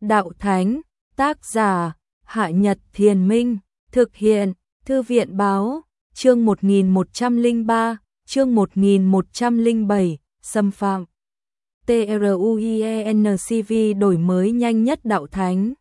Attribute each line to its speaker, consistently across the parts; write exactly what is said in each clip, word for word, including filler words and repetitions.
Speaker 1: Đạo Thánh, tác giả, Hạ Nhật Thiền Minh, thực hiện, Thư viện Báo, chương một nghìn một trăm lẻ ba, chương một nghìn một trăm lẻ bảy, xâm phạm. TRUIENCV đổi mới nhanh nhất Đạo Thánh.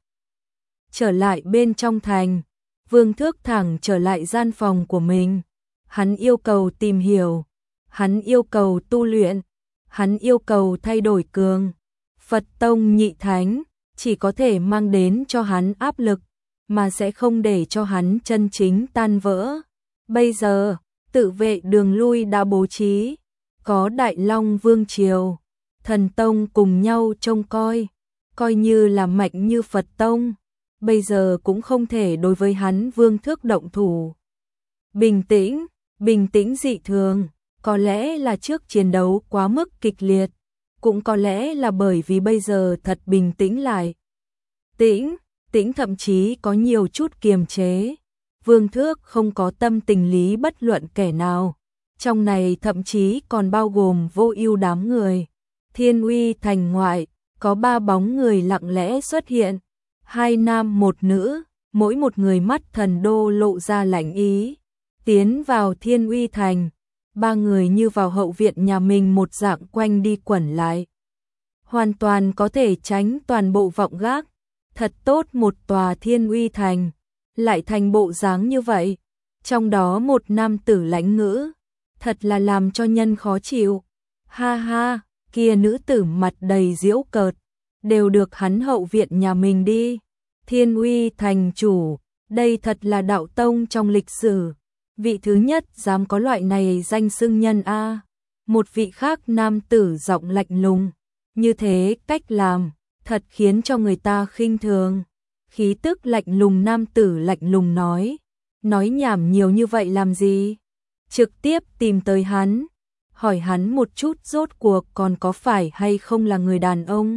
Speaker 1: Trở lại bên trong thành, Vương Thước thẳng trở lại gian phòng của mình. Hắn yêu cầu tìm hiểu, hắn yêu cầu tu luyện, hắn yêu cầu thay đổi cường. Phật Tông Nhị Thánh chỉ có thể mang đến cho hắn áp lực, mà sẽ không để cho hắn chân chính tan vỡ. Bây giờ, tự vệ đường lui đã bố trí, có Đại Long Vương Triều, Thần Tông cùng nhau trông coi, coi như là mạnh như Phật Tông, bây giờ cũng không thể đối với hắn Vương Thước động thủ. Bình tĩnh, bình tĩnh dị thường, có lẽ là trước chiến đấu quá mức kịch liệt, cũng có lẽ là bởi vì bây giờ thật bình tĩnh lại. Tĩnh, tĩnh thậm chí có nhiều chút kiềm chế. Vương Thước không có tâm tình lý bất luận kẻ nào. Trong này thậm chí còn bao gồm Vô Ưu đám người. Thiên Uy thành ngoại, có ba bóng người lặng lẽ xuất hiện. Hai nam một nữ, mỗi một người mắt thần đô lộ ra lạnh ý. Tiến vào Thiên Uy thành, ba người như vào hậu viện nhà mình một dạng quanh đi quẩn lại. Hoàn toàn có thể tránh toàn bộ vọng gác. Thật tốt một tòa Thiên Uy thành, lại thành bộ dáng như vậy. Trong đó một nam tử lãnh ngữ, thật là làm cho nhân khó chịu. Ha ha, kia nữ tử mặt đầy giễu cợt, đều được hắn hậu viện nhà mình đi. Thiên Uy thành chủ, đây thật là đạo tông trong lịch sử. Vị thứ nhất dám có loại này danh xưng nhân a. Một vị khác nam tử giọng lạnh lùng, như thế cách làm thật khiến cho người ta khinh thường. Khí tức lạnh lùng nam tử lạnh lùng nói, nói nhảm nhiều như vậy làm gì? Trực tiếp tìm tới hắn, hỏi hắn một chút rốt cuộc còn có phải hay không là người đàn ông.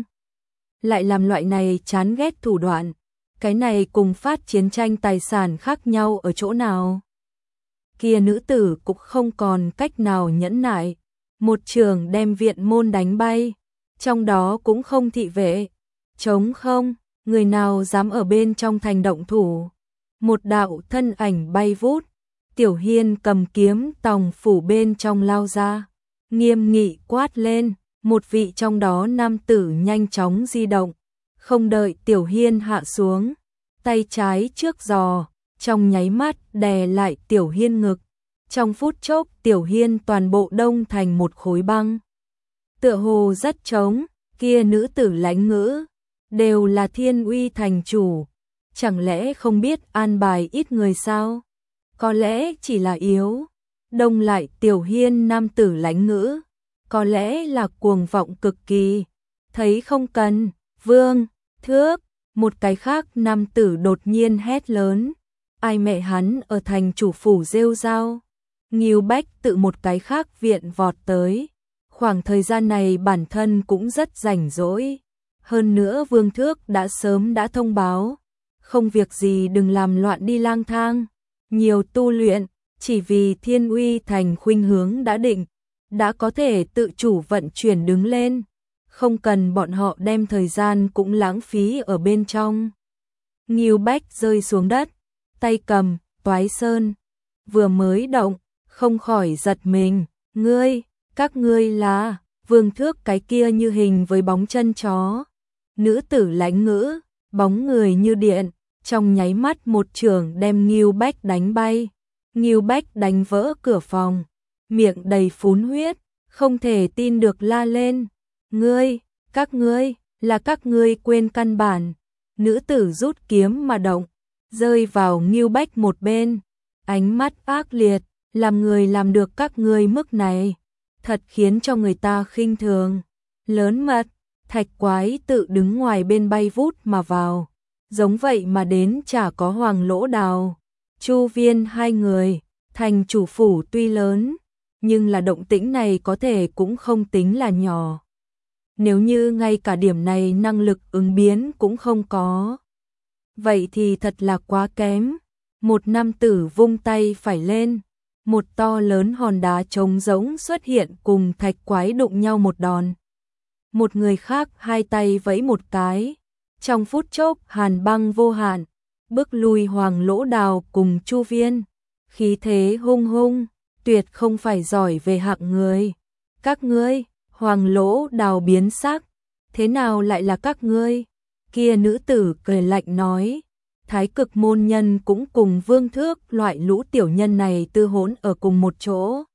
Speaker 1: Lại làm loại này chán ghét thủ đoạn, cái này cùng phát chiến tranh tài sản khác nhau ở chỗ nào? Kia nữ tử cũng không còn cách nào nhẫn nại, một trường đem viện môn đánh bay, trong đó cũng không thị vệ, trống không, người nào dám ở bên trong thành động thủ. Một đạo thân ảnh bay vút, Tiểu Hiên cầm kiếm tòng phủ bên trong lao ra, nghiêm nghị quát lên, một vị trong đó nam tử nhanh chóng di động, không đợi Tiểu Hiên hạ xuống, tay trái trước giò, trong nháy mắt đè lại Tiểu Hiên ngực. Trong phút chốc Tiểu Hiên toàn bộ đông thành một khối băng. Tựa hồ rất trống, kia nữ tử lãnh ngữ, đều là Thiên Uy thành chủ, chẳng lẽ không biết an bài ít người sao? Có lẽ chỉ là yếu, đông lại Tiểu Hiên nam tử lãnh ngữ, có lẽ là cuồng vọng cực kỳ, thấy không cần, Vương Thước, một cái khác nam tử đột nhiên hét lớn, ai mẹ hắn ở thành chủ phủ rêu rao. Ngưu Bách tự một cái khác viện vọt tới, khoảng thời gian này bản thân cũng rất rảnh rỗi. Hơn nữa Vương Thước đã sớm đã thông báo, không việc gì đừng làm loạn đi lang thang, nhiều tu luyện, chỉ vì Thiên Uy thành khuynh hướng đã định, đã có thể tự chủ vận chuyển đứng lên, không cần bọn họ đem thời gian cũng lãng phí ở bên trong. Ngưu Bách rơi xuống đất, tay cầm Toái Sơn, vừa mới động, không khỏi giật mình, ngươi, các ngươi là, Vương Thước cái kia như hình với bóng chân chó. Nữ tử lãnh ngữ, bóng người như điện, trong nháy mắt một trường đem Ngưu Bách đánh bay. Ngưu Bách đánh vỡ cửa phòng, miệng đầy phún huyết, không thể tin được la lên. Ngươi, các ngươi, là các ngươi quên căn bản. Nữ tử rút kiếm mà động, rơi vào Ngưu Bách một bên, ánh mắt ác liệt, làm người làm được các ngươi mức này, thật khiến cho người ta khinh thường. Lớn mật, Thạch Quái tự đứng ngoài bên bay vút mà vào, giống vậy mà đến chả có Hoàng Lỗ Đào, Chu Viên hai người. Thành chủ phủ tuy lớn, nhưng là động tĩnh này có thể cũng không tính là nhỏ. Nếu như ngay cả điểm này năng lực ứng biến cũng không có, vậy thì thật là quá kém. Một nam tử vung tay phải lên, một to lớn hòn đá trống rỗng xuất hiện cùng Thạch Quái đụng nhau một đòn. Một người khác hai tay vẫy một cái, Trong phút chốc hàn băng vô hạn, bước lui Hoàng Lỗ Đào cùng Chu Viên, khí thế hung hung, tuyệt không phải giỏi về hạng người. Các ngươi, Hoàng Lỗ Đào biến sắc, thế nào lại là các ngươi? Kia nữ tử cười lạnh nói, Thái Cực môn nhân cũng cùng Vương Thước loại lũ tiểu nhân này tư hỗn ở cùng một chỗ.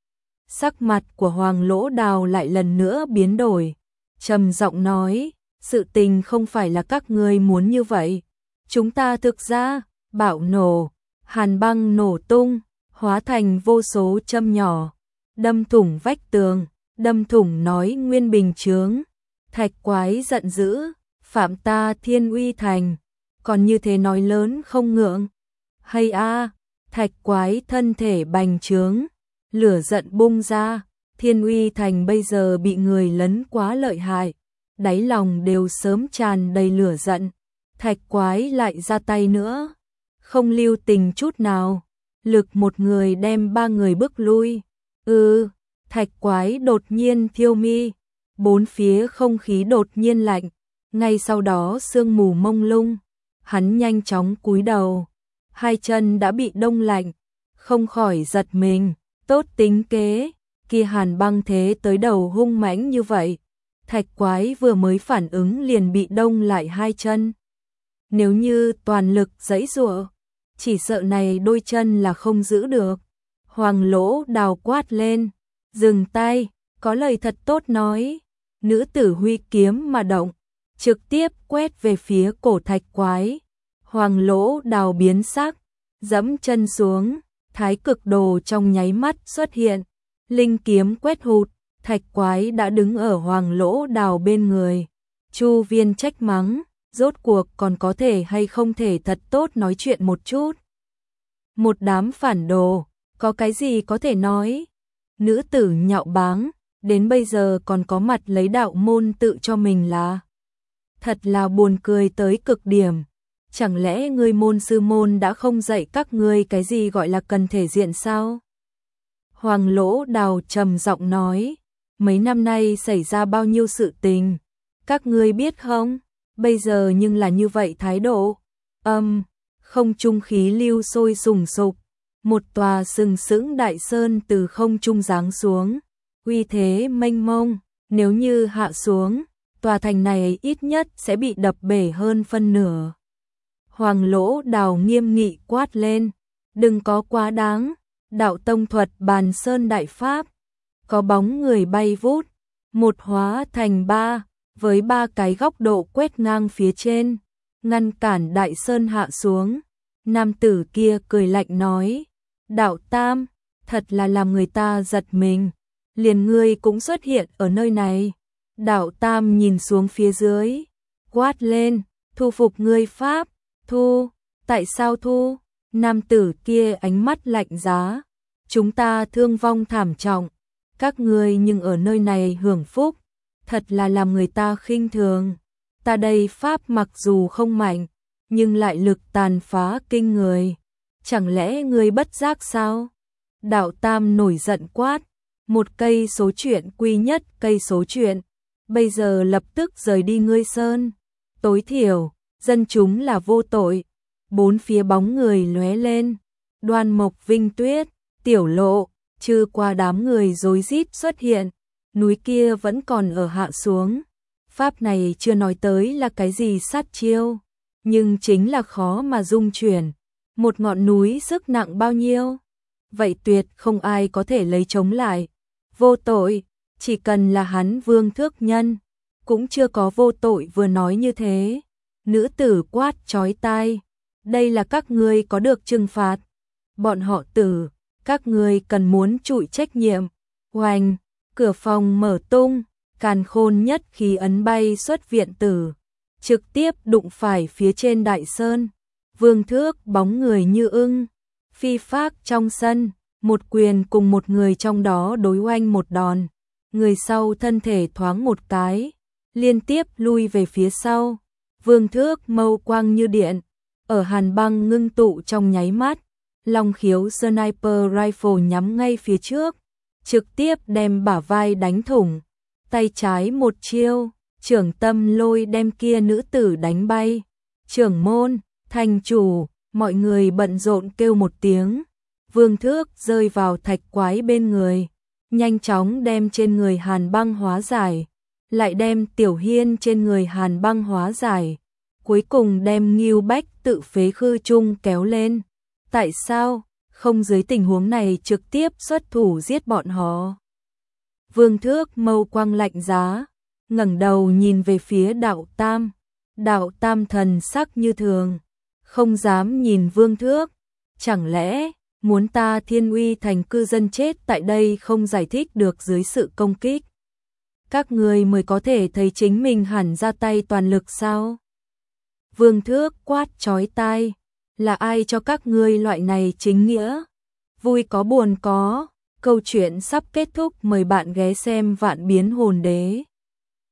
Speaker 1: Sắc mặt của Hoàng Lỗ Đào lại lần nữa biến đổi, trầm giọng nói, sự tình không phải là các ngươi muốn như vậy. Chúng ta thực ra, bạo nổ, hàn băng nổ tung, hóa thành vô số châm nhỏ, đâm thủng vách tường, đâm thủng nói nguyên bình chướng. Thạch Quái giận dữ, phạm ta Thiên Uy Thành, còn như thế nói lớn không ngượng. Hay a, Thạch Quái thân thể bành trướng, lửa giận bung ra, Thiên Uy Thành bây giờ bị người lấn quá lợi hại, đáy lòng đều sớm tràn đầy lửa giận. Thạch Quái lại ra tay nữa, không lưu tình chút nào, lực một người đem ba người bước lui. Ừ, Thạch Quái đột nhiên thiêu mi, bốn phía không khí đột nhiên lạnh, ngay sau đó sương mù mông lung, hắn nhanh chóng cúi đầu, hai chân đã bị đông lạnh, không khỏi giật mình, tốt tính kế, kia hàn băng thế tới đầu hung mãnh như vậy, Thạch Quái vừa mới phản ứng liền bị đông lại hai chân. Nếu như toàn lực giãy giụa, chỉ sợ này đôi chân là không giữ được. Hoàng Lỗ Đào quát lên, dừng tay, có lời thật tốt nói. Nữ tử huy kiếm mà động, trực tiếp quét về phía cổ Thạch Quái. Hoàng Lỗ Đào biến sắc, giẫm chân xuống, Thái Cực đồ trong nháy mắt xuất hiện, linh kiếm quét hụt, Thạch Quái đã đứng ở Hoàng Lỗ Đào bên người. Chu Viên trách mắng, rốt cuộc còn có thể hay không thể thật tốt nói chuyện một chút. Một đám phản đồ, có cái gì có thể nói? Nữ tử nhạo báng, đến bây giờ còn có mặt lấy đạo môn tự cho mình là. Thật là buồn cười tới cực điểm. Chẳng lẽ ngươi môn sư môn đã không dạy các ngươi cái gì gọi là cần thể diện sao? Hoàng Lỗ Đào trầm giọng nói, mấy năm nay xảy ra bao nhiêu sự tình, các ngươi biết không? Bây giờ nhưng là như vậy thái độ. Âm, um, không trung khí lưu sôi sùng sục, một tòa sừng sững đại sơn từ không trung giáng xuống, uy thế mênh mông, nếu như hạ xuống, tòa thành này ít nhất sẽ bị đập bể hơn phân nửa. Hoàng Lỗ Đào nghiêm nghị quát lên, đừng có quá đáng, đạo tông thuật bàn sơn đại pháp, có bóng người bay vút, một hóa thành ba, với ba cái góc độ quét ngang phía trên, ngăn cản đại sơn hạ xuống. Nam tử kia cười lạnh nói, đạo tam, thật là làm người ta giật mình, liền ngươi cũng xuất hiện ở nơi này. Đạo tam nhìn xuống phía dưới, quát lên, thu phục ngươi pháp, thu, tại sao thu? Nam tử kia ánh mắt lạnh giá, chúng ta thương vong thảm trọng, các ngươi nhưng ở nơi này hưởng phúc, thật là làm người ta khinh thường. Ta đây pháp mặc dù không mạnh, nhưng lại lực tàn phá kinh người, chẳng lẽ ngươi bất giác sao? Đạo tam nổi giận quát, một cây số chuyện quy nhất cây số chuyện, bây giờ lập tức rời đi ngươi sơn, tối thiểu, dân chúng là vô tội. Bốn phía bóng người lóe lên, Đoan Mộc Vinh Tuyết, Tiểu Lộ, trừ qua đám người rối rít xuất hiện, núi kia vẫn còn ở hạ xuống. Pháp này chưa nói tới là cái gì sát chiêu, nhưng chính là khó mà dung chuyển. Một ngọn núi sức nặng bao nhiêu? Vậy tuyệt không ai có thể lấy chống lại. Vô tội, chỉ cần là hắn Vương Thước Nhân, cũng chưa có vô tội vừa nói như thế. Nữ tử quát chói tai, đây là các ngươi có được trừng phạt. Bọn họ tử, các ngươi cần muốn chịu trách nhiệm. Oanh, cửa phòng mở tung, Càn Khôn nhất khí ấn bay xuất viện tử, trực tiếp đụng phải phía trên đại sơn. Vương Thước bóng người như ưng, phi phác trong sân, một quyền cùng một người trong đó đối oanh một đòn. Người sau thân thể thoáng một cái, liên tiếp lui về phía sau. Vương Thước mâu quang như điện, ở hàn băng ngưng tụ trong nháy mắt, long khiếu sniper rifle nhắm ngay phía trước, trực tiếp đem bả vai đánh thủng. Tay trái một chiêu, Trưởng Tâm Lôi đem kia nữ tử đánh bay. Trưởng môn, thành chủ, mọi người bận rộn kêu một tiếng. Vương Thước rơi vào thạch quái bên người, nhanh chóng đem trên người Hàn Băng hóa giải, lại đem Tiểu Hiên trên người Hàn Băng hóa giải, cuối cùng đem Ngưu Bách tự phế khư trung kéo lên. Tại sao không dưới tình huống này trực tiếp xuất thủ giết bọn họ? Vương Thước mâu quang lạnh giá, ngẩng đầu nhìn về phía Đạo Tam. Đạo Tam thần sắc như thường, không dám nhìn Vương Thước. Chẳng lẽ muốn ta Thiên Uy thành cư dân chết tại đây không giải thích được dưới sự công kích? Các người mới có thể thấy chính mình hẳn ra tay toàn lực sao? Vương Thước quát chói tai, là ai cho các ngươi loại này chính nghĩa? Vui có buồn có, câu chuyện sắp kết thúc, mời bạn ghé xem Vạn Biến Hồn Đế.